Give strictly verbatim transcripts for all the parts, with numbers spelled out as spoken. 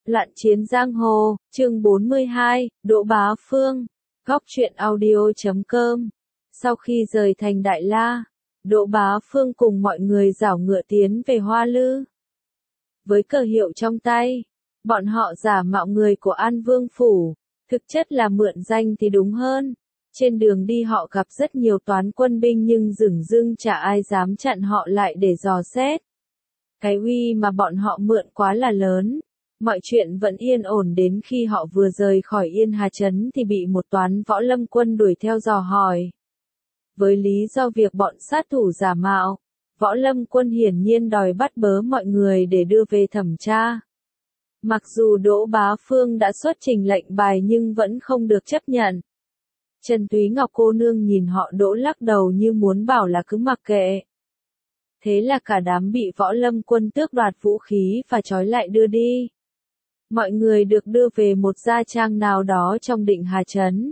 Loạn chiến giang hồ, chương bốn mươi hai, Đỗ Bá Phương, góc truyện audio chấm com. Sau khi rời thành Đại La, Đỗ Bá Phương cùng mọi người giảo ngựa tiến về Hoa Lư. Với cờ hiệu trong tay, bọn họ giả mạo người của An Vương Phủ, thực chất là mượn danh thì đúng hơn. Trên đường đi họ gặp rất nhiều toán quân binh nhưng dửng dưng chả ai dám chặn họ lại để dò xét. Cái uy mà bọn họ mượn quá là lớn. Mọi chuyện vẫn yên ổn đến khi họ vừa rời khỏi Yên Hà Trấn thì bị một toán võ lâm quân đuổi theo dò hỏi. Với lý do việc bọn sát thủ giả mạo, võ lâm quân hiển nhiên đòi bắt bớ mọi người để đưa về thẩm tra. Mặc dù Đỗ Bá Phương đã xuất trình lệnh bài nhưng vẫn không được chấp nhận. Trần Túy Ngọc cô nương nhìn họ Đỗ lắc đầu như muốn bảo là cứ mặc kệ. Thế là cả đám bị võ lâm quân tước đoạt vũ khí và trói lại đưa đi. Mọi người được đưa về một gia trang nào đó trong Định Hà Trấn.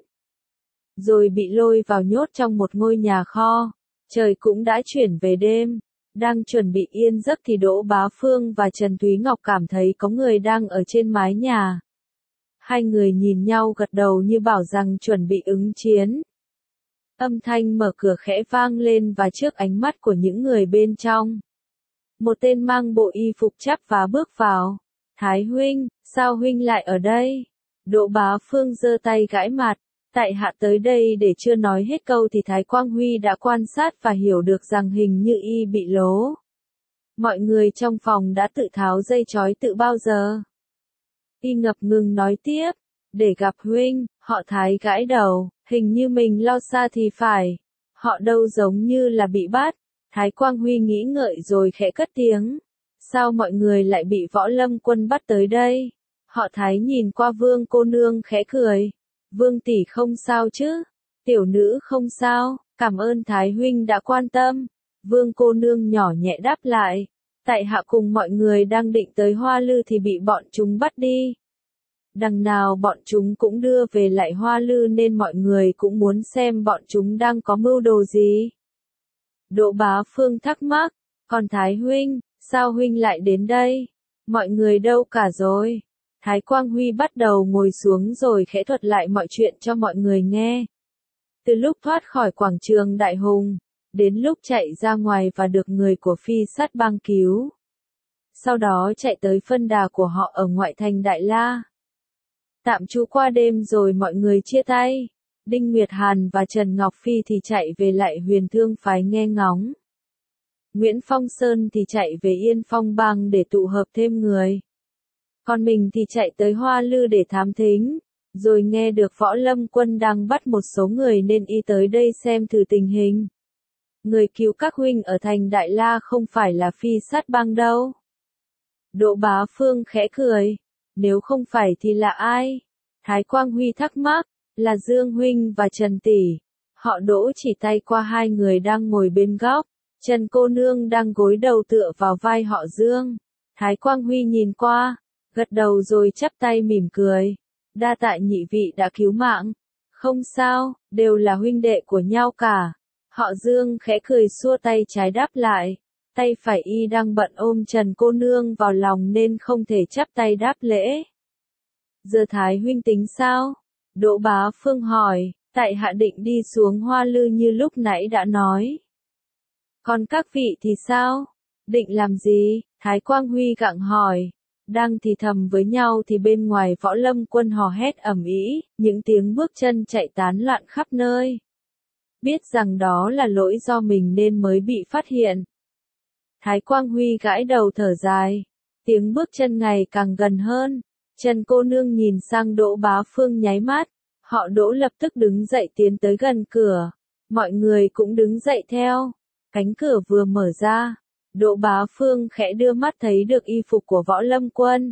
Rồi bị lôi vào nhốt trong một ngôi nhà kho. Trời cũng đã chuyển về đêm. Đang chuẩn bị yên giấc thì Đỗ Bá Phương và Trần Túy Ngọc cảm thấy có người đang ở trên mái nhà. Hai người nhìn nhau gật đầu như bảo rằng chuẩn bị ứng chiến. Âm thanh mở cửa khẽ vang lên và trước ánh mắt của những người bên trong. Một tên mang bộ y phục chắp vá bước vào. Thái huynh, sao huynh lại ở đây? Đỗ Bá Phương giơ tay gãi mặt. Tại hạ tới đây để chưa nói hết câu thì Thái Quang Huy đã quan sát và hiểu được rằng hình như y bị lố. Mọi người trong phòng đã tự tháo dây trói tự bao giờ. Y ngập ngừng nói tiếp. Để gặp huynh, họ Thái gãi đầu, hình như mình lo xa thì phải. Họ đâu giống như là bị bắt. Thái Quang Huy nghĩ ngợi rồi khẽ cất tiếng. Sao mọi người lại bị võ lâm quân bắt tới đây? Họ Thái nhìn qua Vương cô nương khẽ cười. Vương tỷ không sao chứ? Tiểu nữ không sao, cảm ơn Thái huynh đã quan tâm. Vương cô nương nhỏ nhẹ đáp lại. Tại hạ cùng mọi người đang định tới Hoa Lư thì bị bọn chúng bắt đi. Đằng nào bọn chúng cũng đưa về lại Hoa Lư nên mọi người cũng muốn xem bọn chúng đang có mưu đồ gì. Đỗ Bá Phương thắc mắc. Còn Thái huynh, sao huynh lại đến đây? Mọi người đâu cả rồi? Thái Quang Huy bắt đầu ngồi xuống rồi khẽ thuật lại mọi chuyện cho mọi người nghe. Từ lúc thoát khỏi quảng trường Đại Hùng, đến lúc chạy ra ngoài và được người của Phi Sát Bang cứu. Sau đó chạy tới phân đà của họ ở ngoại thành Đại La. Tạm trú qua đêm rồi mọi người chia tay. Đinh Nguyệt Hàn và Trần Ngọc Phi thì chạy về lại Huyền Thương phái nghe ngóng. Nguyễn Phong Sơn thì chạy về Yên Phong Bang để tụ hợp thêm người. Còn mình thì chạy tới Hoa Lư để thám thính, rồi nghe được võ lâm quân đang bắt một số người nên y tới đây xem thử tình hình. Người cứu các huynh ở thành Đại La không phải là Phi Sát Bang đâu. Đỗ Bá Phương khẽ cười. Nếu không phải thì là ai? Thái Quang Huy thắc mắc. Là Dương huynh và Trần tỷ. Họ Đỗ chỉ tay qua hai người đang ngồi bên góc. Trần cô nương đang gối đầu tựa vào vai họ Dương. Thái Quang Huy nhìn qua, gật đầu rồi chắp tay mỉm cười. Đa tạ nhị vị đã cứu mạng. Không sao, đều là huynh đệ của nhau cả. Họ Dương khẽ cười xua tay trái đáp lại. Tay phải y đang bận ôm Trần cô nương vào lòng nên không thể chắp tay đáp lễ. Giờ Thái huynh tính sao? Đỗ Bá Phương hỏi. Tại hạ định đi xuống Hoa Lư như lúc nãy đã nói. Còn các vị thì sao? Định làm gì? Thái Quang Huy gặng hỏi. Đang thì thầm với nhau thì bên ngoài võ lâm quân hò hét ầm ĩ, những tiếng bước chân chạy tán loạn khắp nơi. Biết rằng đó là lỗi do mình nên mới bị phát hiện. Thái Quang Huy gãi đầu thở dài. Tiếng bước chân ngày càng gần hơn. Trần cô nương nhìn sang Đỗ Bá Phương nháy mắt. Họ Đỗ lập tức đứng dậy tiến tới gần cửa. Mọi người cũng đứng dậy theo. Cánh cửa vừa mở ra. Đỗ Bá Phương khẽ đưa mắt thấy được y phục của võ lâm quân.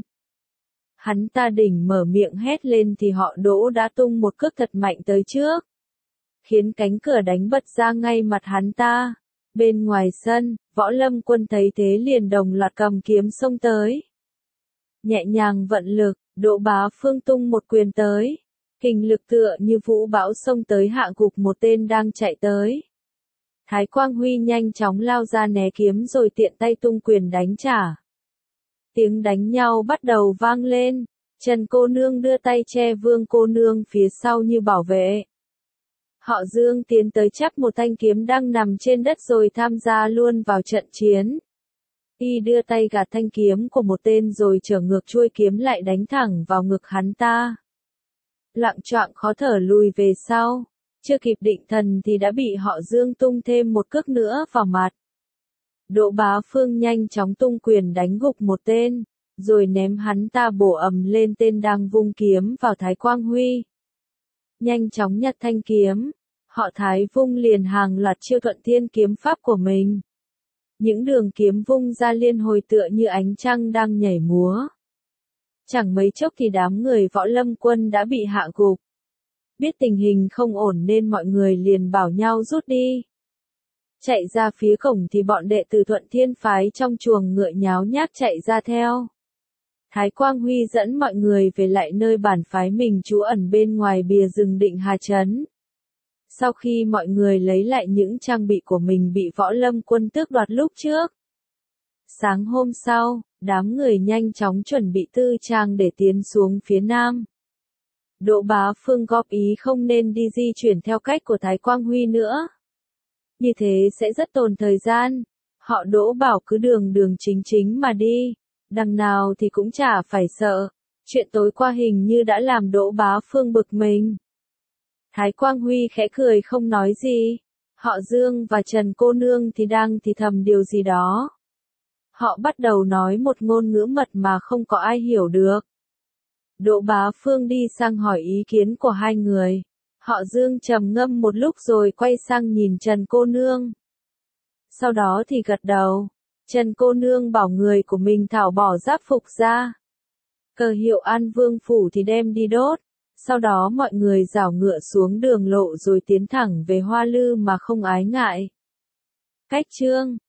Hắn ta đỉnh mở miệng hét lên thì họ Đỗ đã tung một cước thật mạnh tới trước. Khiến cánh cửa đánh bật ra ngay mặt hắn ta. Bên ngoài sân, võ lâm quân thấy thế liền đồng loạt cầm kiếm xông tới. Nhẹ nhàng vận lực, Đỗ Bá Phương tung một quyền tới. Kình lực tựa như vũ bão xông tới hạ gục một tên đang chạy tới. Thái Quang Huy nhanh chóng lao ra né kiếm rồi tiện tay tung quyền đánh trả. Tiếng đánh nhau bắt đầu vang lên, Trần cô nương đưa tay che Vương cô nương phía sau như bảo vệ. Họ Dương tiến tới chắp một thanh kiếm đang nằm trên đất rồi tham gia luôn vào trận chiến. Y đưa tay gạt thanh kiếm của một tên rồi trở ngược chuôi kiếm lại đánh thẳng vào ngực hắn ta. Loạng choạng khó thở lùi về sau, chưa kịp định thần thì đã bị họ Dương tung thêm một cước nữa vào mặt. Đỗ Bá Phương nhanh chóng tung quyền đánh gục một tên, rồi ném hắn ta bổ ầm lên tên đang vung kiếm vào Thái Quang Huy. Nhanh chóng nhặt thanh kiếm, họ Thái vung liền hàng loạt chiêu thuận thiên kiếm pháp của mình. Những đường kiếm vung ra liên hồi tựa như ánh trăng đang nhảy múa. Chẳng mấy chốc thì đám người Võ Lâm Quân đã bị hạ gục. Biết tình hình không ổn nên mọi người liền bảo nhau rút đi. Chạy ra phía cổng thì bọn đệ tử Thuận Thiên phái trong chuồng ngựa nháo nhác chạy ra theo. Thái Quang Huy dẫn mọi người về lại nơi bản phái mình trú ẩn bên ngoài bìa rừng Định Hà Trấn. Sau khi mọi người lấy lại những trang bị của mình bị Võ Lâm Quân tước đoạt lúc trước. Sáng hôm sau, đám người nhanh chóng chuẩn bị tư trang để tiến xuống phía nam. Đỗ Bá Phương góp ý không nên đi di chuyển theo cách của Thái Quang Huy nữa. Như thế sẽ rất tốn thời gian. Họ Đỗ bảo cứ đường đường chính chính mà đi, đằng nào thì cũng chả phải sợ. Chuyện tối qua hình như đã làm Đỗ Bá Phương bực mình. Thái Quang Huy khẽ cười không nói gì. Họ Dương và Trần cô nương thì đang thì thầm điều gì đó. Họ bắt đầu nói một ngôn ngữ mật mà không có ai hiểu được. Đỗ Bá Phương đi sang hỏi ý kiến của hai người. Họ Dương trầm ngâm một lúc rồi quay sang nhìn Trần cô nương. Sau đó thì gật đầu. Trần cô nương bảo người của mình thảo bỏ giáp phục ra. Cờ hiệu An Vương phủ thì đem đi đốt. Sau đó mọi người rảo ngựa xuống đường lộ rồi tiến thẳng về Hoa Lư mà không ái ngại. Cách chương